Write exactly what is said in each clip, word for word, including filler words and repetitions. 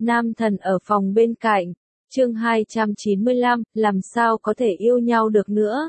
Nam thần ở phòng bên cạnh. Chương hai trăm chín mươi lăm, làm sao có thể yêu nhau được nữa.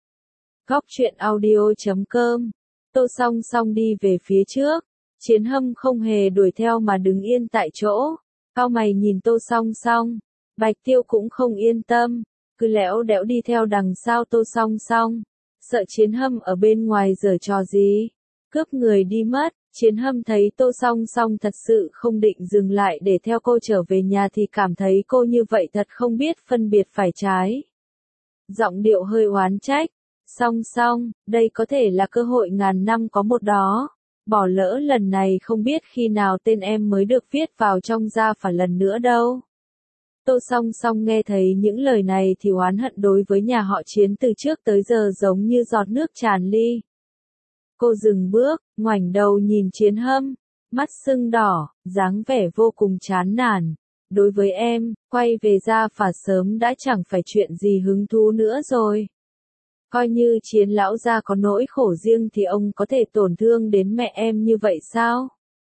Góc truyện audio chấm com. Tô Song Song đi về phía trước. Chiến Hâm không hề đuổi theo mà đứng yên tại chỗ. Cau mày nhìn Tô Song Song. Bạch Tiêu cũng không yên tâm. Cứ lẽo đẽo đi theo đằng sau Tô Song Song. Sợ Chiến Hâm ở bên ngoài giở trò gì. Cướp người đi mất. Chiến Hâm thấy Tô Song Song thật sự không định dừng lại để theo cô trở về nhà thì cảm thấy cô như vậy thật không biết phân biệt phải trái. Giọng điệu hơi oán trách. Song Song, đây có thể là cơ hội ngàn năm có một đó. Bỏ lỡ lần này không biết khi nào tên em mới được viết vào trong gia phả lần nữa đâu. Tô Song Song nghe thấy những lời này thì oán hận đối với nhà họ Chiến từ trước tới giờ giống như giọt nước tràn ly. Cô dừng bước, ngoảnh đầu nhìn Chiến Hâm, mắt sưng đỏ, dáng vẻ vô cùng chán nản. Đối với em, quay về gia phả sớm đã chẳng phải chuyện gì hứng thú nữa rồi. Coi như Chiến lão gia có nỗi khổ riêng thì ông có thể tổn thương đến mẹ em như vậy sao?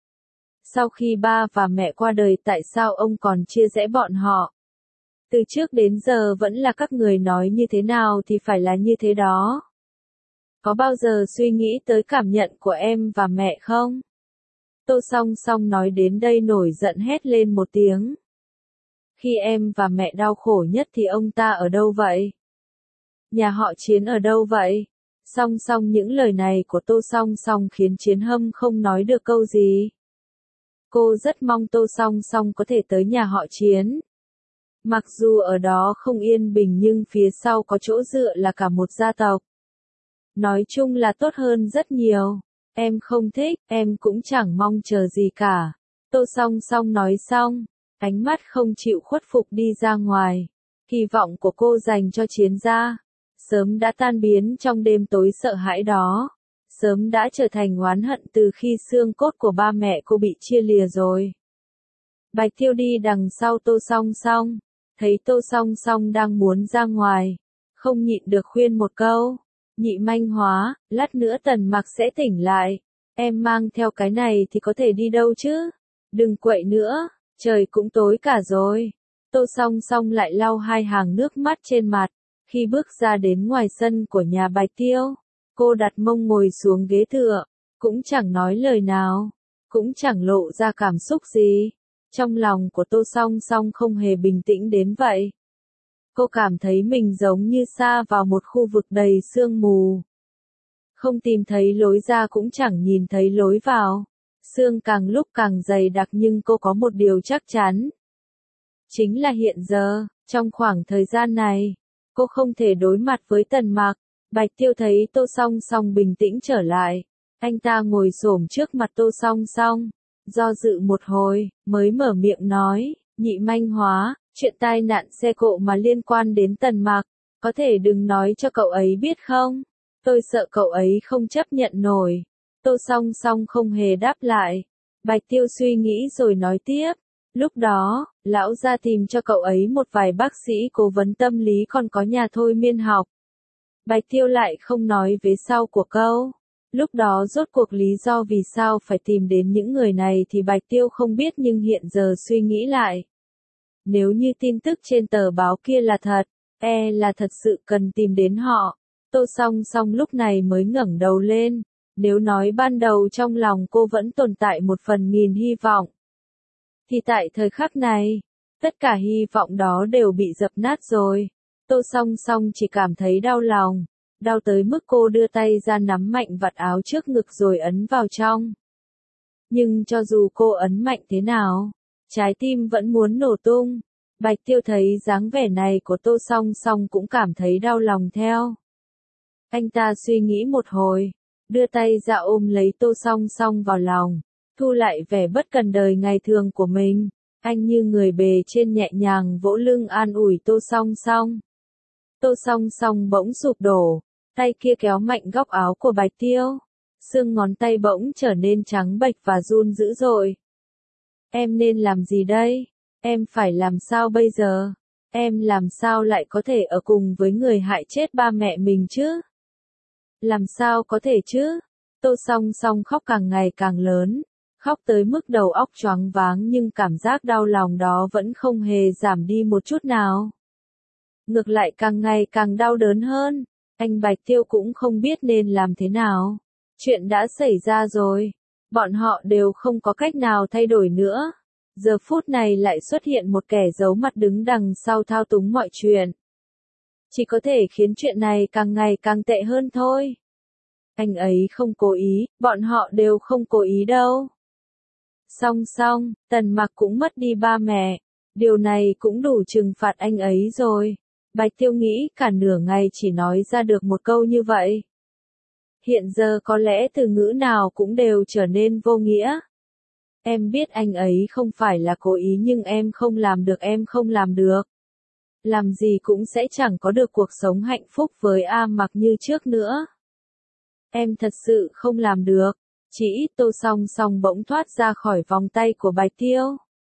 Sau khi ba và mẹ qua đời tại sao ông còn chia rẽ bọn họ? Từ trước đến giờ vẫn là các người nói như thế nào thì phải là như thế đó. Có bao giờ suy nghĩ tới cảm nhận của em và mẹ không? Tô Song Song nói đến đây nổi giận hét lên một tiếng. Khi em và mẹ đau khổ nhất thì ông ta ở đâu vậy? Nhà họ Chiến ở đâu vậy? Song song những lời này của Tô Song Song khiến Chiến Hâm không nói được câu gì. Cô rất mong Tô Song Song có thể tới nhà họ Chiến. Mặc dù ở đó không yên bình nhưng phía sau có chỗ dựa là cả một gia tộc. Nói chung là tốt hơn rất nhiều. Em không thích, em cũng chẳng mong chờ gì cả. Tô Song Song nói xong, ánh mắt không chịu khuất phục đi ra ngoài. Hy vọng của cô dành cho Chiến gia sớm đã tan biến trong đêm tối sợ hãi đó. Sớm đã trở thành oán hận từ khi xương cốt của ba mẹ cô bị chia lìa rồi. Bạch Tiêu đi đằng sau Tô Song Song. Thấy Tô Song Song đang muốn ra ngoài. Không nhịn được khuyên một câu. Nhị manh hóa, lát nữa Tần Mặc sẽ tỉnh lại. Em mang theo cái này thì có thể đi đâu chứ? Đừng quậy nữa, trời cũng tối cả rồi. Tô Song Song lại lau hai hàng nước mắt trên mặt. Khi bước ra đến ngoài sân của nhà Bạch Tiêu, cô đặt mông ngồi xuống ghế tựa, cũng chẳng nói lời nào, cũng chẳng lộ ra cảm xúc gì. Trong lòng của Tô Song Song không hề bình tĩnh đến vậy. Cô cảm thấy mình giống như sa vào một khu vực đầy sương mù. Không tìm thấy lối ra cũng chẳng nhìn thấy lối vào. Sương càng lúc càng dày đặc nhưng cô có một điều chắc chắn. Chính là hiện giờ, trong khoảng thời gian này, cô không thể đối mặt với Tần Mặc. Bạch Tiêu thấy Tô Song Song bình tĩnh trở lại. Anh ta ngồi xổm trước mặt Tô Song Song. Do dự một hồi, mới mở miệng nói, nhị manh hóa, chuyện tai nạn xe cộ mà liên quan đến Tần Mặc. Có thể đừng nói cho cậu ấy biết không? Tôi sợ cậu ấy không chấp nhận nổi. Tô Song Song không hề đáp lại. Bạch Tiêu suy nghĩ rồi nói tiếp. Lúc đó, lão ra tìm cho cậu ấy một vài bác sĩ cố vấn tâm lý còn có nhà thôi miên học. Bạch Tiêu lại không nói vế sau của câu. Lúc đó rốt cuộc lý do vì sao phải tìm đến những người này thì Bạch Tiêu không biết nhưng hiện giờ suy nghĩ lại. Nếu như tin tức trên tờ báo kia là thật, e là thật sự cần tìm đến họ. Tô Song Song lúc này mới ngẩng đầu lên. Nếu nói ban đầu trong lòng cô vẫn tồn tại một phần nghìn hy vọng. Thì tại thời khắc này, tất cả hy vọng đó đều bị dập nát rồi. Tô Song Song chỉ cảm thấy đau lòng, đau tới mức cô đưa tay ra nắm mạnh vạt áo trước ngực rồi ấn vào trong. Nhưng cho dù cô ấn mạnh thế nào, trái tim vẫn muốn nổ tung. Bạch Tiêu thấy dáng vẻ này của Tô Song Song cũng cảm thấy đau lòng theo. Anh ta suy nghĩ một hồi, đưa tay ra ôm lấy Tô Song Song vào lòng. Thu lại vẻ bất cần đời ngày thường của mình, anh như người bề trên nhẹ nhàng vỗ lưng an ủi Tô Song Song. Tô Song Song bỗng sụp đổ, tay kia kéo mạnh góc áo của Bạch Tiêu, xương ngón tay bỗng trở nên trắng bệch và run dữ dội. Em nên làm gì đây? Em phải làm sao bây giờ? Em làm sao lại có thể ở cùng với người hại chết ba mẹ mình chứ? Làm sao có thể chứ? Tô Song Song khóc càng ngày càng lớn. Khóc tới mức đầu óc choáng váng nhưng cảm giác đau lòng đó vẫn không hề giảm đi một chút nào. Ngược lại càng ngày càng đau đớn hơn, anh Bạch Tiêu cũng không biết nên làm thế nào. Chuyện đã xảy ra rồi, bọn họ đều không có cách nào thay đổi nữa. Giờ phút này lại xuất hiện một kẻ giấu mặt đứng đằng sau thao túng mọi chuyện. Chỉ có thể khiến chuyện này càng ngày càng tệ hơn thôi. Anh ấy không cố ý, bọn họ đều không cố ý đâu. Song song, Tần Mặc cũng mất đi ba mẹ. Điều này cũng đủ trừng phạt anh ấy rồi. Bạch Tiêu nghĩ cả nửa ngày chỉ nói ra được một câu như vậy. Hiện giờ có lẽ từ ngữ nào cũng đều trở nên vô nghĩa. Em biết anh ấy không phải là cố ý nhưng em không làm được em không làm được. Làm gì cũng sẽ chẳng có được cuộc sống hạnh phúc với A Mặc như trước nữa. Em thật sự không làm được. Chỉ ít Tô Song Song bỗng thoát ra khỏi vòng tay của Bạch Tiêu.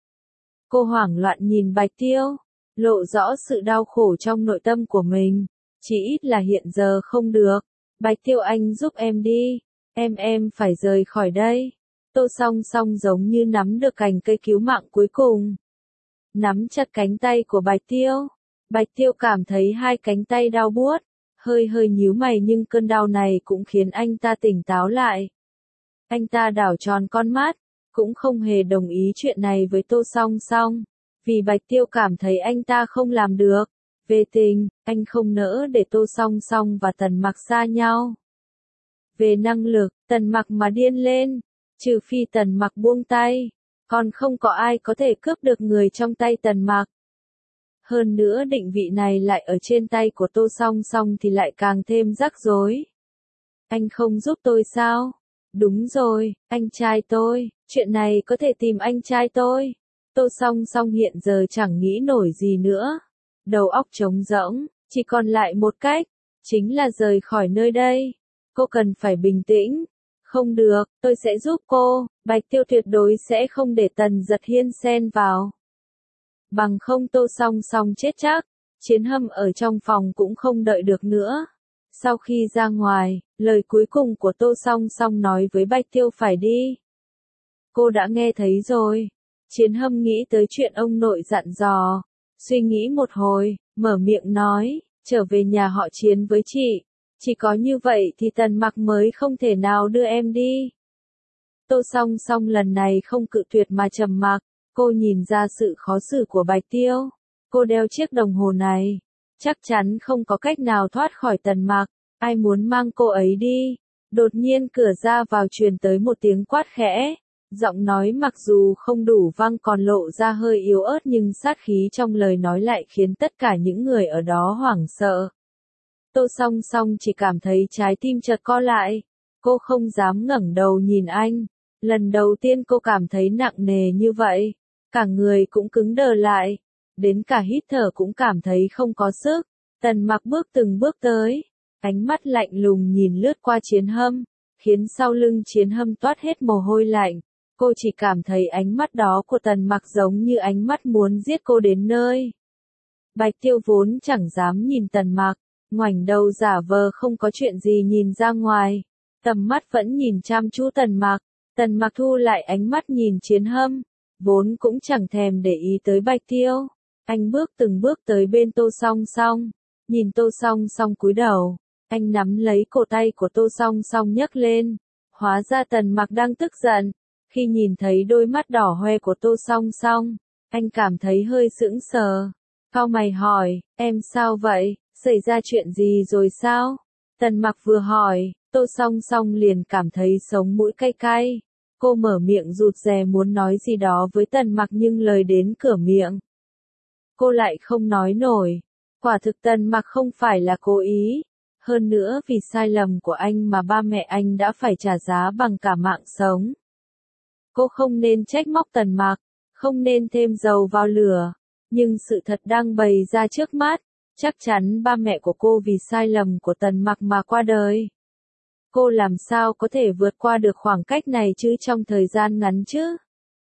Cô hoảng loạn nhìn Bạch Tiêu, lộ rõ sự đau khổ trong nội tâm của mình. Chỉ ít là hiện giờ không được. Bạch Tiêu anh giúp em đi. Em em phải rời khỏi đây. Tô Song Song giống như nắm được cành cây cứu mạng cuối cùng. Nắm chặt cánh tay của Bạch Tiêu. Bạch Tiêu cảm thấy hai cánh tay đau buốt. Hơi hơi nhíu mày nhưng cơn đau này cũng khiến anh ta tỉnh táo lại. Anh ta đảo tròn con mắt, cũng không hề đồng ý chuyện này với Tô Song Song, vì Bạch Tiêu cảm thấy anh ta không làm được. Về tình, anh không nỡ để Tô Song Song và Tần Mặc xa nhau. Về năng lực, Tần Mặc mà điên lên, trừ phi Tần Mặc buông tay, còn không có ai có thể cướp được người trong tay Tần Mặc. Hơn nữa định vị này lại ở trên tay của Tô Song Song thì lại càng thêm rắc rối. Anh không giúp tôi sao? Đúng rồi, anh trai tôi, chuyện này có thể tìm anh trai tôi. Tô Song Song hiện giờ chẳng nghĩ nổi gì nữa. Đầu óc trống rỗng, chỉ còn lại một cách, chính là rời khỏi nơi đây. Cô cần phải bình tĩnh. Không được, tôi sẽ giúp cô, Bạch Tiêu tuyệt đối sẽ không để Tần Giật Hiên xen vào. Bằng không Tô Song Song chết chắc. Chiến Hâm ở trong phòng cũng không đợi được nữa. Sau khi ra ngoài, lời cuối cùng của Tô Song Song nói với Bạch Tiêu phải đi. Cô đã nghe thấy rồi. Chiến Hâm nghĩ tới chuyện ông nội dặn dò. Suy nghĩ một hồi, mở miệng nói, trở về nhà họ Chiến với chị. Chỉ có như vậy thì Tần Mặc mới không thể nào đưa em đi. Tô Song Song lần này không cự tuyệt mà trầm mặc. Cô nhìn ra sự khó xử của Bạch Tiêu. Cô đeo chiếc đồng hồ này. Chắc chắn không có cách nào thoát khỏi Tần Mặc. Ai muốn mang cô ấy đi? Đột nhiên cửa ra vào truyền tới một tiếng quát khẽ. Giọng nói mặc dù không đủ vang còn lộ ra hơi yếu ớt nhưng sát khí trong lời nói lại khiến tất cả những người ở đó hoảng sợ. Tô Song Song chỉ cảm thấy trái tim chợt co lại. Cô không dám ngẩng đầu nhìn anh. Lần đầu tiên cô cảm thấy nặng nề như vậy. Cả người cũng cứng đờ lại. Đến cả hít thở cũng cảm thấy không có sức. Tần Mặc bước từng bước tới. Ánh mắt lạnh lùng nhìn lướt qua Chiến Hâm. Khiến sau lưng Chiến Hâm toát hết mồ hôi lạnh. Cô chỉ cảm thấy ánh mắt đó của Tần Mặc giống như ánh mắt muốn giết cô đến nơi. Bạch Tiêu vốn chẳng dám nhìn Tần Mặc. Ngoảnh đầu giả vờ không có chuyện gì nhìn ra ngoài. Tầm mắt vẫn nhìn chăm chú Tần Mặc. Tần Mặc thu lại ánh mắt nhìn Chiến Hâm. Vốn cũng chẳng thèm để ý tới Bạch Tiêu. Anh bước từng bước tới bên Tô Song Song. Nhìn Tô Song Song cúi đầu. Anh nắm lấy cổ tay của Tô Song Song nhấc lên. Hóa ra Tần Mặc đang tức giận. Khi nhìn thấy đôi mắt đỏ hoe của Tô Song Song, anh cảm thấy hơi sững sờ. Cau mày hỏi, em sao vậy, xảy ra chuyện gì rồi sao? Tần Mặc vừa hỏi, Tô Song Song liền cảm thấy sống mũi cay cay. Cô mở miệng rụt rè muốn nói gì đó với Tần Mặc nhưng lời đến cửa miệng. Cô lại không nói nổi. Quả thực Tần Mặc không phải là cố ý. Hơn nữa vì sai lầm của anh mà ba mẹ anh đã phải trả giá bằng cả mạng sống. Cô không nên trách móc Tần Mặc, không nên thêm dầu vào lửa. Nhưng sự thật đang bày ra trước mắt. Chắc chắn ba mẹ của cô vì sai lầm của Tần Mặc mà qua đời. Cô làm sao có thể vượt qua được khoảng cách này chứ trong thời gian ngắn chứ?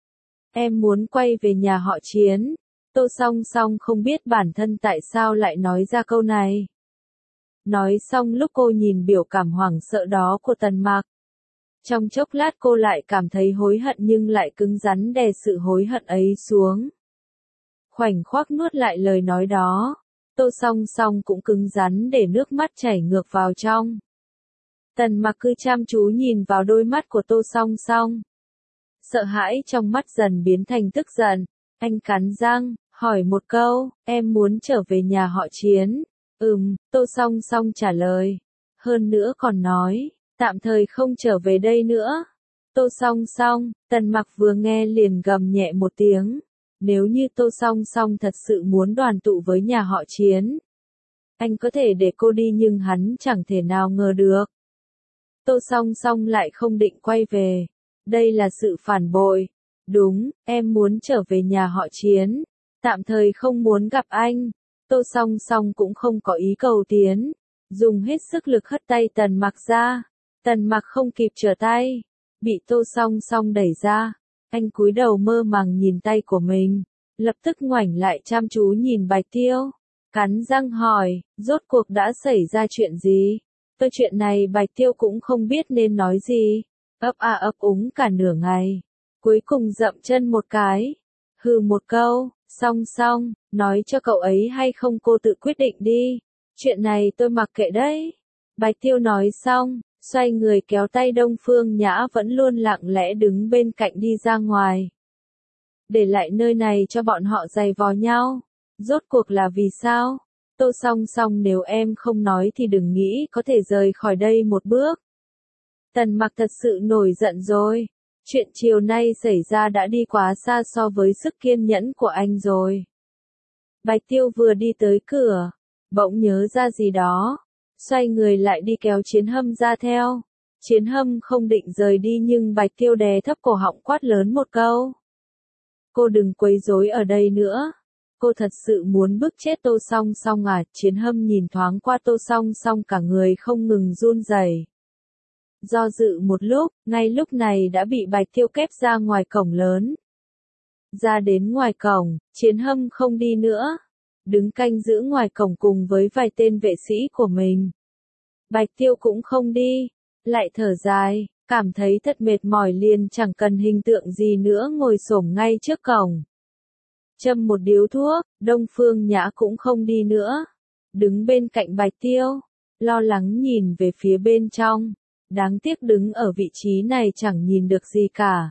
Em muốn quay về nhà họ Chiến. Tô Song Song không biết bản thân tại sao lại nói ra câu này. Nói xong lúc cô nhìn biểu cảm hoảng sợ đó của Tần Mặc. Trong chốc lát cô lại cảm thấy hối hận nhưng lại cứng rắn đè sự hối hận ấy xuống. Khoảnh khắc nuốt lại lời nói đó, Tô Song Song cũng cứng rắn để nước mắt chảy ngược vào trong. Tần Mặc cứ chăm chú nhìn vào đôi mắt của Tô Song Song. Sợ hãi trong mắt dần biến thành tức giận, anh cắn răng, hỏi một câu, em muốn trở về nhà họ Chiến. Ừm, Tô Song Song trả lời. Hơn nữa còn nói, tạm thời không trở về đây nữa. Tô Song Song, Tần Mặc vừa nghe liền gầm nhẹ một tiếng. Nếu như Tô Song Song thật sự muốn đoàn tụ với nhà họ Chiến, anh có thể để cô đi nhưng hắn chẳng thể nào ngờ được. Tô Song Song lại không định quay về. Đây là sự phản bội. Đúng, em muốn trở về nhà họ Chiến. Tạm thời không muốn gặp anh. Tô Song Song cũng không có ý cầu tiến. Dùng hết sức lực hất tay Tần Mặc ra. Tần Mặc không kịp trở tay. Bị Tô Song Song đẩy ra. Anh cúi đầu mơ màng nhìn tay của mình. Lập tức ngoảnh lại chăm chú nhìn Bạch Tiêu. Cắn răng hỏi, rốt cuộc đã xảy ra chuyện gì? Tôi chuyện này Bạch Tiêu cũng không biết nên nói gì. Ấp a ấp úng cả nửa ngày. Cuối cùng dậm chân một cái. Hừ một câu, Song Song, nói cho cậu ấy hay không cô tự quyết định đi. Chuyện này tôi mặc kệ đấy. Bạch Tiêu nói xong, xoay người kéo tay Đông Phương Nhã vẫn luôn lặng lẽ đứng bên cạnh đi ra ngoài. Để lại nơi này cho bọn họ giày vò nhau. Rốt cuộc là vì sao? Tô Song Song nếu em không nói thì đừng nghĩ có thể rời khỏi đây một bước. Tần Mặc thật sự nổi giận rồi. Chuyện chiều nay xảy ra đã đi quá xa so với sức kiên nhẫn của anh rồi. Bạch Tiêu vừa đi tới cửa, bỗng nhớ ra gì đó. Xoay người lại đi kéo Chiến Hâm ra theo. Chiến Hâm không định rời đi nhưng Bạch Tiêu đè thấp cổ họng quát lớn một câu. Cô đừng quấy rối ở đây nữa. Cô thật sự muốn bức chết Tô Song Song à? Chiến Hâm nhìn thoáng qua Tô Song Song cả người không ngừng run rẩy. Do dự một lúc, ngay lúc này đã bị Bạch Tiêu kép ra ngoài cổng lớn. Ra đến ngoài cổng, Chiến Hâm không đi nữa. Đứng canh giữ ngoài cổng cùng với vài tên vệ sĩ của mình. Bạch Tiêu cũng không đi. Lại thở dài, cảm thấy thật mệt mỏi liền chẳng cần hình tượng gì nữa ngồi xổm ngay trước cổng. Châm một điếu thuốc, Đông Phương Nhã cũng không đi nữa. Đứng bên cạnh Bạch Tiêu, lo lắng nhìn về phía bên trong. Đáng tiếc đứng ở vị trí này chẳng nhìn được gì cả.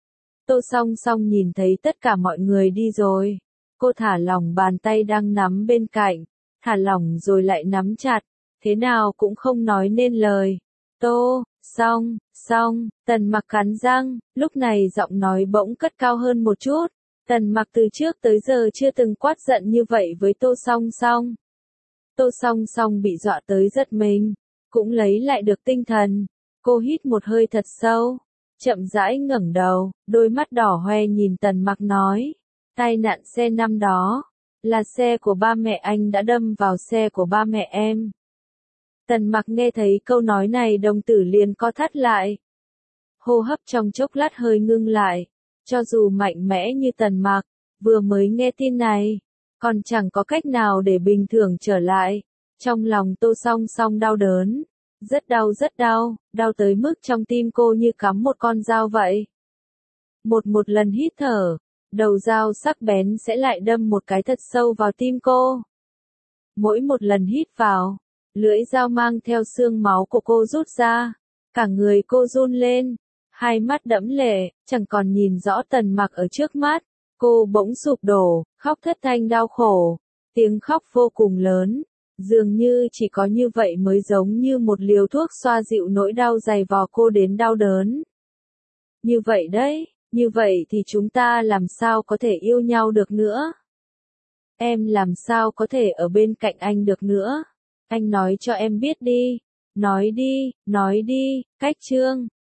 Tô Song Song nhìn thấy tất cả mọi người đi rồi. Cô thả lỏng bàn tay đang nắm bên cạnh. Thả lỏng rồi lại nắm chặt. Thế nào cũng không nói nên lời. Tô, Song, Song, Tần Mặc cắn răng. Lúc này giọng nói bỗng cất cao hơn một chút. Tần Mặc từ trước tới giờ chưa từng quát giận như vậy với Tô Song Song. Tô Song Song bị dọa tới giật mình. Cũng lấy lại được tinh thần. Cô hít một hơi thật sâu, chậm rãi ngẩng đầu, đôi mắt đỏ hoe nhìn Tần Mặc nói, tai nạn xe năm đó, là xe của ba mẹ anh đã đâm vào xe của ba mẹ em. Tần Mặc nghe thấy câu nói này đồng tử liền co thắt lại. Hô hấp trong chốc lát hơi ngưng lại, cho dù mạnh mẽ như Tần Mặc, vừa mới nghe tin này, còn chẳng có cách nào để bình thường trở lại. Trong lòng Tô Song Song đau đớn. Rất đau rất đau, đau tới mức trong tim cô như cắm một con dao vậy. Một một lần hít thở, đầu dao sắc bén sẽ lại đâm một cái thật sâu vào tim cô. Mỗi một lần hít vào, lưỡi dao mang theo xương máu của cô rút ra, cả người cô run lên, hai mắt đẫm lệ, chẳng còn nhìn rõ Tần Mặc ở trước mắt. Cô bỗng sụp đổ, khóc thất thanh đau khổ, tiếng khóc vô cùng lớn. Dường như chỉ có như vậy mới giống như một liều thuốc xoa dịu nỗi đau dày vò cô đến đau đớn. Như vậy đấy, như vậy thì chúng ta làm sao có thể yêu nhau được nữa? Em làm sao có thể ở bên cạnh anh được nữa? Anh nói cho em biết đi, nói đi, nói đi, cách chương.